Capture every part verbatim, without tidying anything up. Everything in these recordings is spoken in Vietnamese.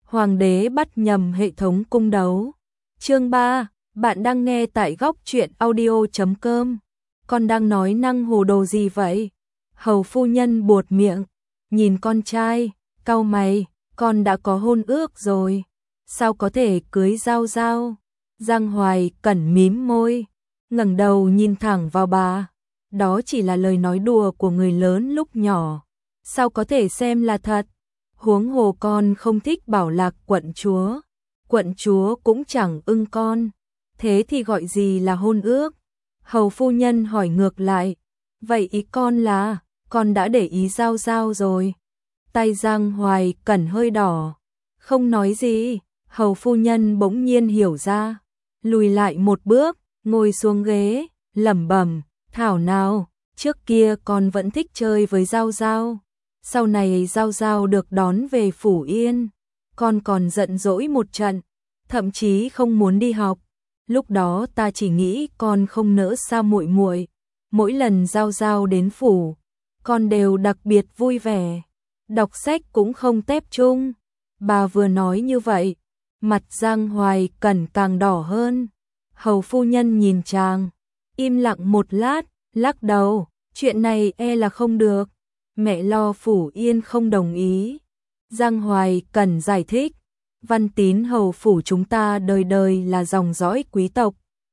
Hoàng đế bắt nhầm hệ thống cung đấu. Chương ba, bạn đang nghe tại góc truyện audio chấm com. Con đang nói năng hồ đồ gì vậy? Hầu phu nhân buột miệng, nhìn con trai, cau mày, con đã có hôn ước rồi, sao có thể cưới Giao Giao? Giang Hoài Cẩn mím môi, ngẩng đầu nhìn thẳng vào bà. Đó chỉ là lời nói đùa của người lớn lúc nhỏ, sao có thể xem là thật? Huống hồ con không thích Bảo Lạc quận chúa, quận chúa cũng chẳng ưng con, thế thì gọi gì là hôn ước? Hầu phu nhân hỏi ngược lại, vậy ý con là, con đã để ý Giao Giao rồi? Tay Giang Hoài Cẩn hơi đỏ, không nói gì. Hầu phu nhân bỗng nhiên hiểu ra, lùi lại một bước, ngồi xuống ghế, lẩm bẩm, thảo nào, trước kia con vẫn thích chơi với Giao Giao, sau này Giao Giao được đón về Phủ Yên, con còn giận dỗi một trận, thậm chí không muốn đi học. Lúc đó ta chỉ nghĩ con không nỡ xa muội muội, mỗi lần Giao Giao đến phủ, con đều đặc biệt vui vẻ, đọc sách cũng không tép chung. Bà vừa nói như vậy, mặt Giang Hoài Cẩn càng đỏ hơn. Hầu phu nhân nhìn chàng, im lặng một lát, lắc đầu, chuyện này e là không được, mẹ lo Phủ Yên không đồng ý. Giang Hoài Cẩn giải thích, Văn Tín hầu phủ chúng ta đời đời là dòng dõi quý tộc.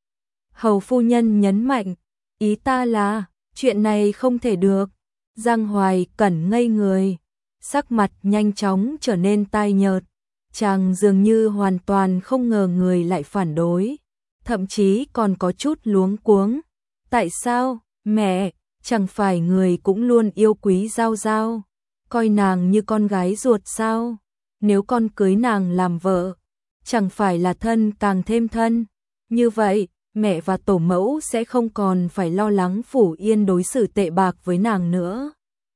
Hầu phu nhân nhấn mạnh, ý ta là, chuyện này không thể được. Giang Hoài Cẩn ngây người, sắc mặt nhanh chóng trở nên tai nhợt. Chàng dường như hoàn toàn không ngờ người lại phản đối, thậm chí còn có chút luống cuống. Tại sao, mẹ, chẳng phải người cũng luôn yêu quý Giao Giao, coi nàng như con gái ruột sao? Nếu con cưới nàng làm vợ, chẳng phải là thân càng thêm thân. Như vậy, mẹ và tổ mẫu sẽ không còn phải lo lắng Phủ Yên đối xử tệ bạc với nàng nữa.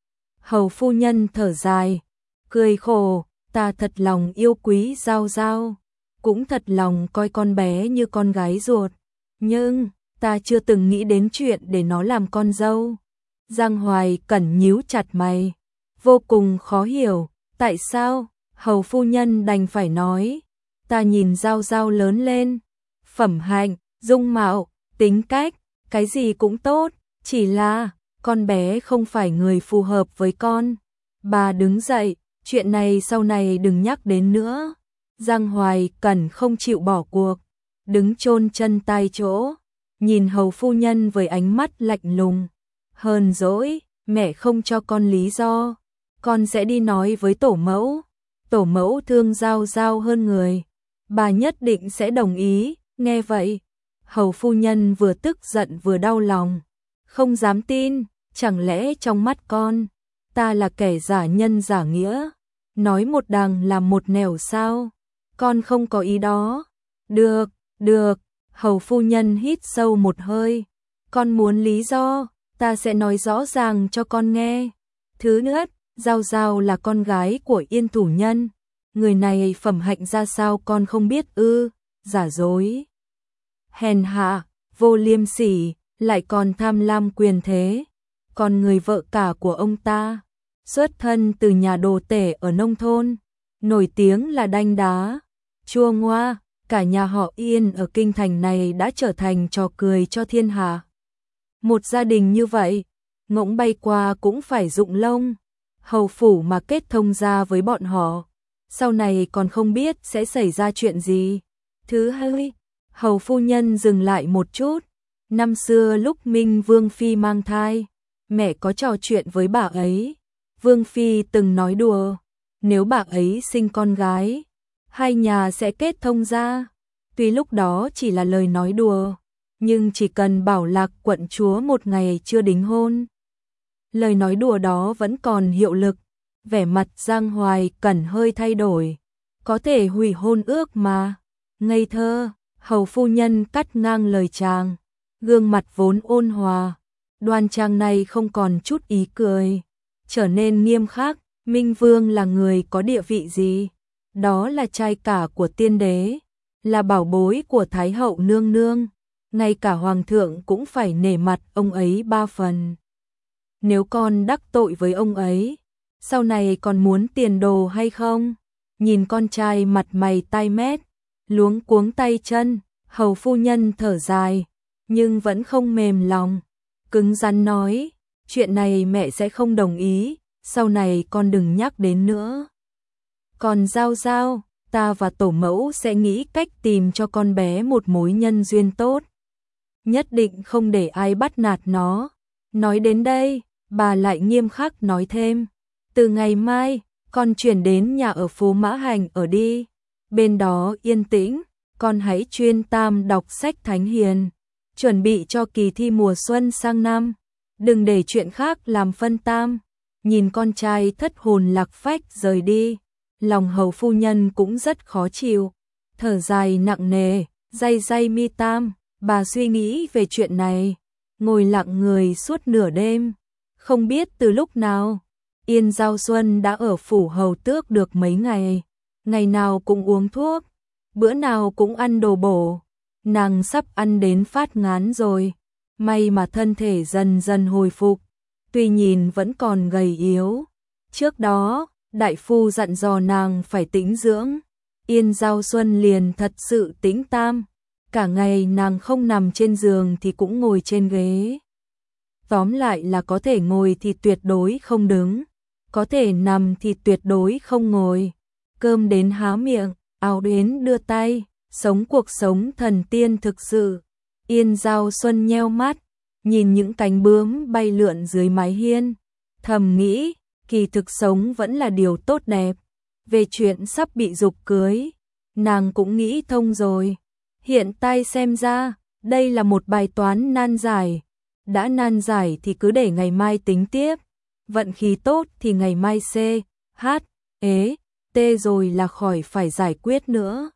Hầu phu nhân thở dài, cười khổ, ta thật lòng yêu quý Giao Giao, cũng thật lòng coi con bé như con gái ruột, nhưng ta chưa từng nghĩ đến chuyện để nó làm con dâu. Giang Hoài Cẩn nhíu chặt mày, vô cùng khó hiểu, tại sao? Hầu phu nhân đành phải nói, ta nhìn Giao Giao lớn lên, phẩm hạnh, dung mạo, tính cách, cái gì cũng tốt, chỉ là con bé không phải người phù hợp với con. Bà đứng dậy, chuyện này sau này đừng nhắc đến nữa. Giang Hoài Cẩn không chịu bỏ cuộc, đứng chôn chân tại chỗ, nhìn hầu phu nhân với ánh mắt lạnh lùng. Hờn dỗi, mẹ không cho con lý do, con sẽ đi nói với tổ mẫu. Tổ mẫu thương Giao Giao hơn người, bà nhất định sẽ đồng ý. Nghe vậy, hầu phu nhân vừa tức giận vừa đau lòng, không dám tin, chẳng lẽ trong mắt con, ta là kẻ giả nhân giả nghĩa, nói một đằng làm một nẻo sao? Con không có ý đó. Được, được, hầu phu nhân hít sâu một hơi, con muốn lý do, ta sẽ nói rõ ràng cho con nghe. Thứ nhất, Giao Giao là con gái của Yên thủ nhân, người này phẩm hạnh ra sao con không biết ư? Giả dối, hèn hạ, vô liêm sỉ, lại còn tham lam quyền thế. Còn người vợ cả của ông ta, xuất thân từ nhà đồ tể ở nông thôn, nổi tiếng là đanh đá, chua ngoa, cả nhà họ Yên ở kinh thành này đã trở thành trò cười cho thiên hạ. Một gia đình như vậy, ngỗng bay qua cũng phải rụng lông. Hầu phủ mà kết thông ra với bọn họ, sau này còn không biết sẽ xảy ra chuyện gì. Thứ hai, hầu phu nhân dừng lại một chút. Năm xưa lúc Minh Vương Phi mang thai, mẹ có trò chuyện với bà ấy. Vương Phi từng nói đùa, nếu bà ấy sinh con gái, hai nhà sẽ kết thông ra. Tuy lúc đó chỉ là lời nói đùa, nhưng chỉ cần Bảo Lạc quận chúa một ngày chưa đính hôn, lời nói đùa đó vẫn còn hiệu lực. Vẻ mặt Giang Hoài Cẩn hơi thay đổi, có thể hủy hôn ước mà? Ngây thơ. Hầu phu nhân cắt ngang lời chàng, gương mặt vốn ôn hòa, đoan trang này không còn chút ý cười, trở nên nghiêm khắc. Minh Vương là người có địa vị gì? Đó là trai cả của tiên đế, là bảo bối của Thái hậu nương nương, ngay cả hoàng thượng cũng phải nể mặt ông ấy ba phần. Nếu con đắc tội với ông ấy, sau này còn muốn tiền đồ hay không? nhìn con trai mặt mày tai mét, luống cuống tay chân, hầu phu nhân thở dài, nhưng vẫn không mềm lòng, cứng rắn nói, chuyện này mẹ sẽ không đồng ý, sau này con đừng nhắc đến nữa. Còn Giao Giao, ta và tổ mẫu sẽ nghĩ cách tìm cho con bé một mối nhân duyên tốt. Nhất định không để ai bắt nạt nó. Nói đến đây, bà lại nghiêm khắc nói thêm, từ ngày mai, con chuyển đến nhà ở phố Mã Hành ở đi. Bên đó yên tĩnh, con hãy chuyên tâm đọc sách thánh hiền, chuẩn bị cho kỳ thi mùa xuân sang năm. Đừng để chuyện khác làm phân tâm. Nhìn con trai thất hồn lạc phách rời đi, lòng hầu phu nhân cũng rất khó chịu, thở dài nặng nề, day day mi tam, bà suy nghĩ về chuyện này, ngồi lặng người suốt nửa đêm, không biết từ lúc nào, Yên Giao Xuân đã ở phủ hầu tước được mấy ngày, ngày nào cũng uống thuốc, bữa nào cũng ăn đồ bổ, nàng sắp ăn đến phát ngán rồi, may mà thân thể dần dần hồi phục, tuy nhìn vẫn còn gầy yếu. Trước đó, đại phu dặn dò nàng phải tĩnh dưỡng, Yên Giao Xuân liền thật sự tĩnh tam, cả ngày nàng không nằm trên giường thì cũng ngồi trên ghế. Tóm lại là có thể ngồi thì tuyệt đối không đứng, có thể nằm thì tuyệt đối không ngồi, cơm đến há miệng, áo đến đưa tay, sống cuộc sống thần tiên thực sự. Yên Giao Xuân nheo mắt, nhìn những cánh bướm bay lượn dưới mái hiên, thầm nghĩ, kỳ thực sống vẫn là điều tốt đẹp. Về chuyện sắp bị giục cưới, nàng cũng nghĩ thông rồi. Hiện tại xem ra, đây là một bài toán nan giải. Đã nan giải thì cứ để ngày mai tính tiếp. Vận khí tốt thì ngày mai C, H, ế, T rồi là khỏi phải giải quyết nữa.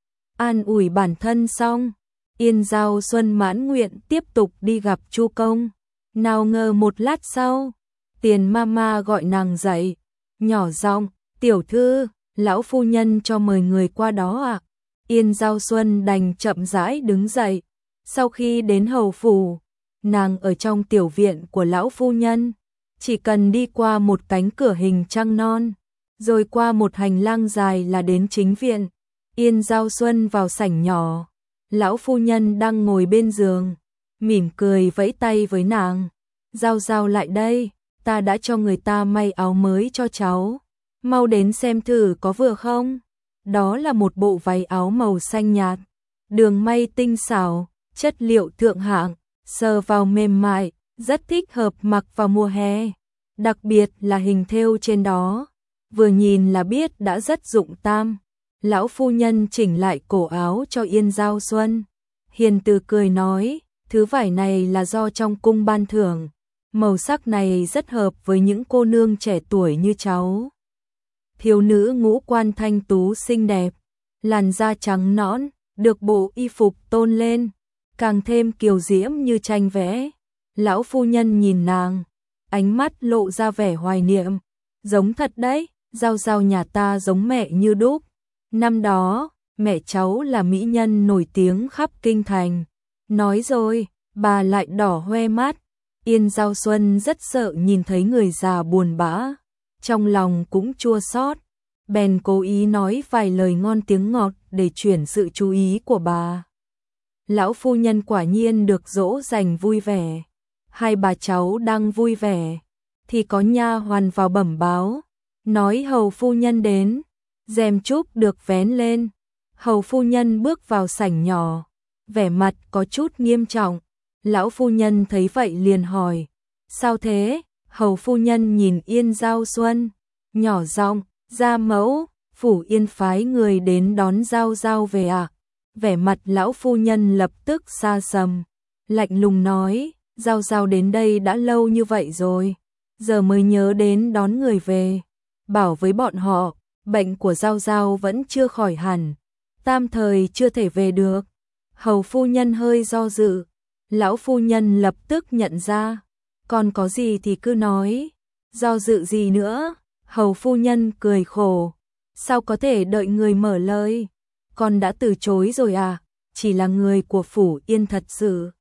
An ủi bản thân xong, Yên Giao Xuân mãn nguyện tiếp tục đi gặp Chu Công. Nào ngờ một lát sau, Tiền Mama gọi nàng dậy, nhỏ giọng, tiểu thư, lão phu nhân cho mời người qua đó ạ. À? Yên Giao Xuân đành chậm rãi đứng dậy. Sau khi đến hầu phủ, nàng ở trong tiểu viện của lão phu nhân, chỉ cần đi qua một cánh cửa hình trăng non, rồi qua một hành lang dài là đến chính viện. Yên Giao Xuân vào sảnh nhỏ, lão phu nhân đang ngồi bên giường, mỉm cười vẫy tay với nàng. Giao Giao lại đây, ta đã cho người ta may áo mới cho cháu, mau đến xem thử có vừa không. Đó là một bộ váy áo màu xanh nhạt, đường may tinh xảo, chất liệu thượng hạng, sờ vào mềm mại, rất thích hợp mặc vào mùa hè. Đặc biệt là hình thêu trên đó, vừa nhìn là biết đã rất dụng tâm. Lão phu nhân chỉnh lại cổ áo cho Yên Giao Xuân. Hiền từ cười nói, thứ vải này là do trong cung ban thưởng, màu sắc này rất hợp với những cô nương trẻ tuổi như cháu. Thiếu nữ ngũ quan thanh tú xinh đẹp, làn da trắng nõn, được bộ y phục tôn lên, càng thêm kiều diễm như tranh vẽ. Lão phu nhân nhìn nàng, ánh mắt lộ ra vẻ hoài niệm, giống thật đấy, Giao Giao nhà ta giống mẹ như đúc. Năm đó, mẹ cháu là mỹ nhân nổi tiếng khắp kinh thành. Nói rồi, bà lại đỏ hoe mắt. Yên Giao Xuân rất sợ nhìn thấy người già buồn bã, trong lòng cũng chua xót, bèn cố ý nói vài lời ngon tiếng ngọt để chuyển sự chú ý của bà. Lão phu nhân quả nhiên được dỗ dành vui vẻ. Hai bà cháu đang vui vẻ, thì có nha hoàn vào bẩm báo, nói hầu phu nhân đến. Rèm trúc được vén lên, hầu phu nhân bước vào sảnh nhỏ, vẻ mặt có chút nghiêm trọng. Lão phu nhân thấy vậy liền hỏi, sao thế? Hầu phu nhân nhìn Yên Giao Xuân, nhỏ giọng, gia mẫu, phủ Yên phái người đến đón Giao Giao về à? Vẻ mặt lão phu nhân lập tức xa sầm, lạnh lùng nói, Giao Giao đến đây đã lâu như vậy rồi, giờ mới nhớ đến đón người về, bảo với bọn họ, bệnh của Giao Giao vẫn chưa khỏi hẳn, tam thời chưa thể về được. Hầu phu nhân hơi do dự, lão phu nhân lập tức nhận ra, còn có gì thì cứ nói, do dự gì nữa. Hầu phu nhân cười khổ, sao có thể đợi người mở lời, con đã từ chối rồi à, chỉ là người của phủ Yên thật sự.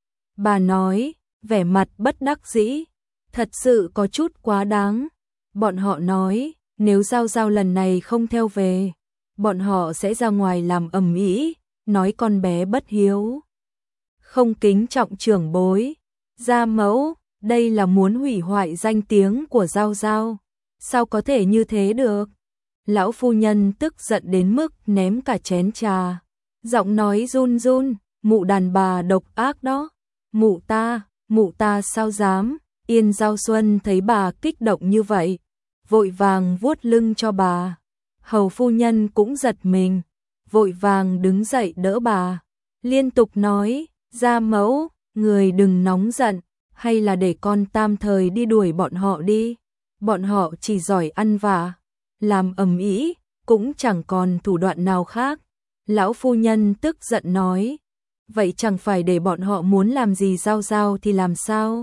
Bà nói, vẻ mặt bất đắc dĩ, thật sự có chút quá đáng. Bọn họ nói, Nếu Giao Giao lần này không theo về, bọn họ sẽ ra ngoài làm ầm ĩ, nói con bé bất hiếu, không kính trọng trưởng bối. Gia mẫu, đây là muốn hủy hoại danh tiếng của Giao Giao, sao có thể như thế được? Lão phu nhân tức giận đến mức ném cả chén trà, giọng nói run run, mụ đàn bà độc ác đó, mụ ta, mụ ta sao dám? Yên Giao Xuân thấy bà kích động như vậy, vội vàng vuốt lưng cho bà. Hầu phu nhân cũng giật mình, vội vàng đứng dậy đỡ bà, liên tục nói, gia mẫu, người đừng nóng giận, hay là để con tam thời đi đuổi bọn họ đi, bọn họ chỉ giỏi ăn vạ, làm ầm ĩ, cũng chẳng còn thủ đoạn nào khác. Lão phu nhân tức giận nói, vậy chẳng phải để bọn họ muốn làm gì Giao Giao thì làm sao?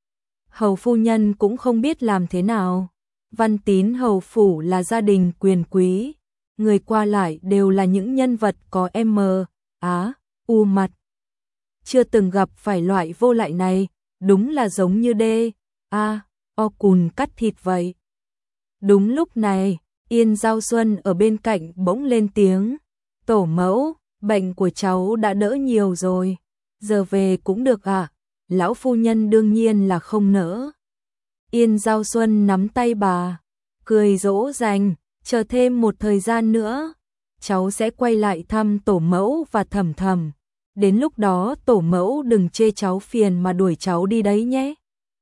Hầu phu nhân cũng không biết làm thế nào. Văn Tín hầu phủ là gia đình quyền quý, người qua lại đều là những nhân vật có M, Á, U mặt. Chưa từng gặp phải loại vô lại này, đúng là giống như đê, A, O cùn cắt thịt vậy. Đúng lúc này, Yên Giao Xuân ở bên cạnh bỗng lên tiếng, tổ mẫu, bệnh của cháu đã đỡ nhiều rồi, giờ về cũng được à? Lão phu nhân đương nhiên là không nỡ. Yên Giao Xuân nắm tay bà, cười dỗ dành, chờ thêm một thời gian nữa, cháu sẽ quay lại thăm tổ mẫu và thầm thầm. Đến lúc đó tổ mẫu đừng chê cháu phiền mà đuổi cháu đi đấy nhé.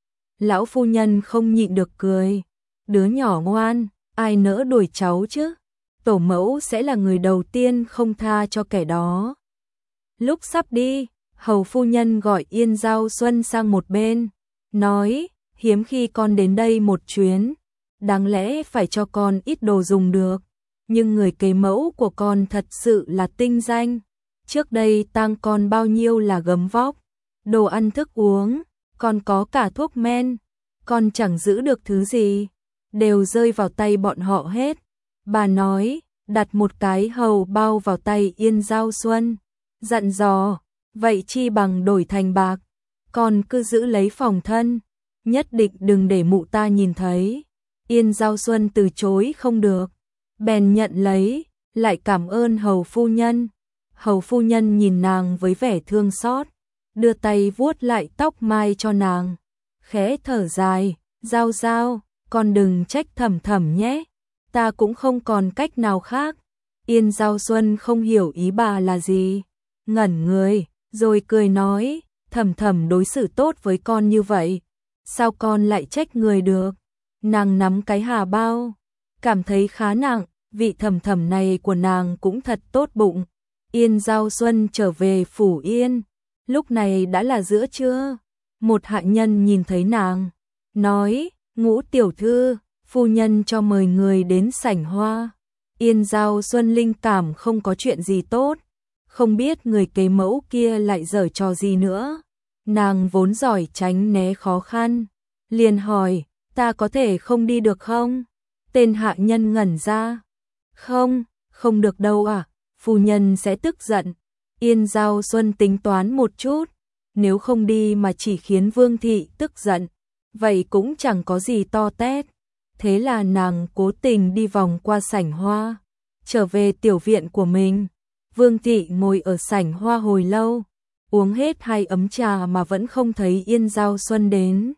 Lão phu nhân không nhịn được cười, đứa nhỏ ngoan, ai nỡ đuổi cháu chứ? Tổ mẫu sẽ là người đầu tiên không tha cho kẻ đó. Lúc sắp đi, hầu phu nhân gọi Yên Giao Xuân sang một bên, nói, hiếm khi con đến đây một chuyến, đáng lẽ phải cho con ít đồ dùng được, nhưng người kế mẫu của con thật sự là tinh danh. Trước đây tang con bao nhiêu là gấm vóc, đồ ăn thức uống, còn có cả thuốc men, con chẳng giữ được thứ gì, đều rơi vào tay bọn họ hết. Bà nói, đặt một cái hầu bao vào tay Yên Giao Xuân, dặn dò, vậy chi bằng đổi thành bạc, con cứ giữ lấy phòng thân, nhất định đừng để mụ ta nhìn thấy. Yên Giao Xuân từ chối không được, bèn nhận lấy, lại cảm ơn hầu phu nhân. Hầu phu nhân nhìn nàng với vẻ thương xót, đưa tay vuốt lại tóc mai cho nàng, khẽ thở dài, Giao Giao, con đừng trách thầm thầm nhé, ta cũng không còn cách nào khác. Yên Giao Xuân không hiểu ý bà là gì, ngẩn người, rồi cười nói, thầm thầm đối xử tốt với con như vậy, sao con lại trách người được? Nàng nắm cái hà bao, cảm thấy khá nặng, vị thầm thầm này của nàng cũng thật tốt bụng. Yên Giao Xuân trở về phủ Yên, lúc này đã là giữa trưa, một hạ nhân nhìn thấy nàng, nói, Ngũ tiểu thư, phu nhân cho mời người đến sảnh hoa. Yên Giao Xuân linh cảm không có chuyện gì tốt, không biết người kế mẫu kia lại giở trò gì nữa. Nàng vốn giỏi tránh né khó khăn, liền hỏi, ta có thể không đi được không? Tên hạ nhân ngẩn ra, không, không được đâu à, phu nhân sẽ tức giận. Yên Giao Xuân tính toán một chút, nếu không đi mà chỉ khiến Vương thị tức giận, vậy cũng chẳng có gì to tét. Thế là nàng cố tình đi vòng qua sảnh hoa, trở về tiểu viện của mình. Vương thị ngồi ở sảnh hoa hồi lâu, uống hết hai ấm trà mà vẫn không thấy Yên Giao Xuân đến.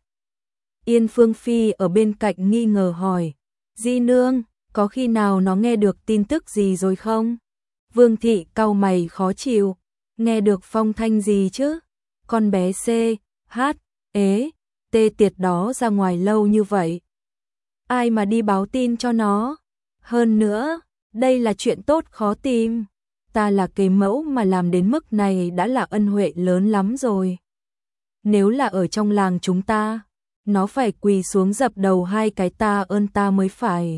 Yên Phương Phi ở bên cạnh nghi ngờ hỏi, Di nương, có khi nào nó nghe được tin tức gì rồi không? Vương thị cau mày khó chịu, nghe được phong thanh gì chứ? Con bé C, H, ế, tê tiệt đó ra ngoài lâu như vậy. Ai mà đi báo tin cho nó? Hơn nữa, đây là chuyện tốt khó tìm. Ta là kế mẫu mà làm đến mức này đã là ân huệ lớn lắm rồi. Nếu là ở trong làng chúng ta, nó phải quỳ xuống dập đầu hai cái ta ơn ta mới phải.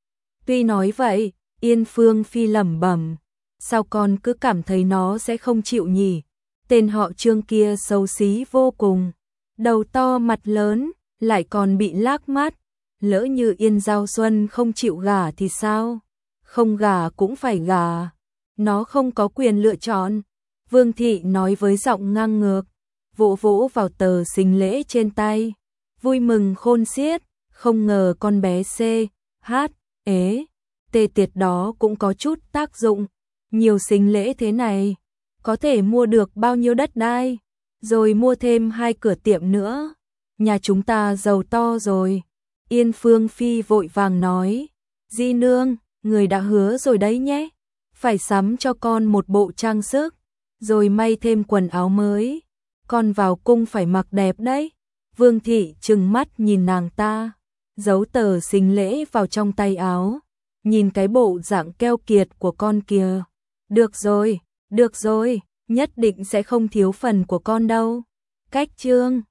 Tuy nói vậy, Yên Phương Phi lẩm bẩm, sao con cứ cảm thấy nó sẽ không chịu nhỉ? Tên họ Trương kia xấu xí vô cùng, đầu to mặt lớn, lại còn bị lác mắt. Lỡ như Yên Giao Xuân không chịu gả thì sao? Không gả cũng phải gả. Nó không có quyền lựa chọn. Vương thị nói với giọng ngang ngược, vỗ vỗ vào tờ xính lễ trên tay, vui mừng khôn xiết, không ngờ con bé C, H, Ế, tê tiệt đó cũng có chút tác dụng. Nhiều sính lễ thế này, có thể mua được bao nhiêu đất đai, rồi mua thêm hai cửa tiệm nữa. Nhà chúng ta giàu to rồi. Yên Phương Phi vội vàng nói, Di nương, người đã hứa rồi đấy nhé, phải sắm cho con một bộ trang sức, rồi may thêm quần áo mới, con vào cung phải mặc đẹp đấy. Vương thị trừng mắt nhìn nàng ta, giấu tờ sính lễ vào trong tay áo, nhìn cái bộ dạng keo kiệt của con kìa. Được rồi, được rồi, nhất định sẽ không thiếu phần của con đâu. Cách chương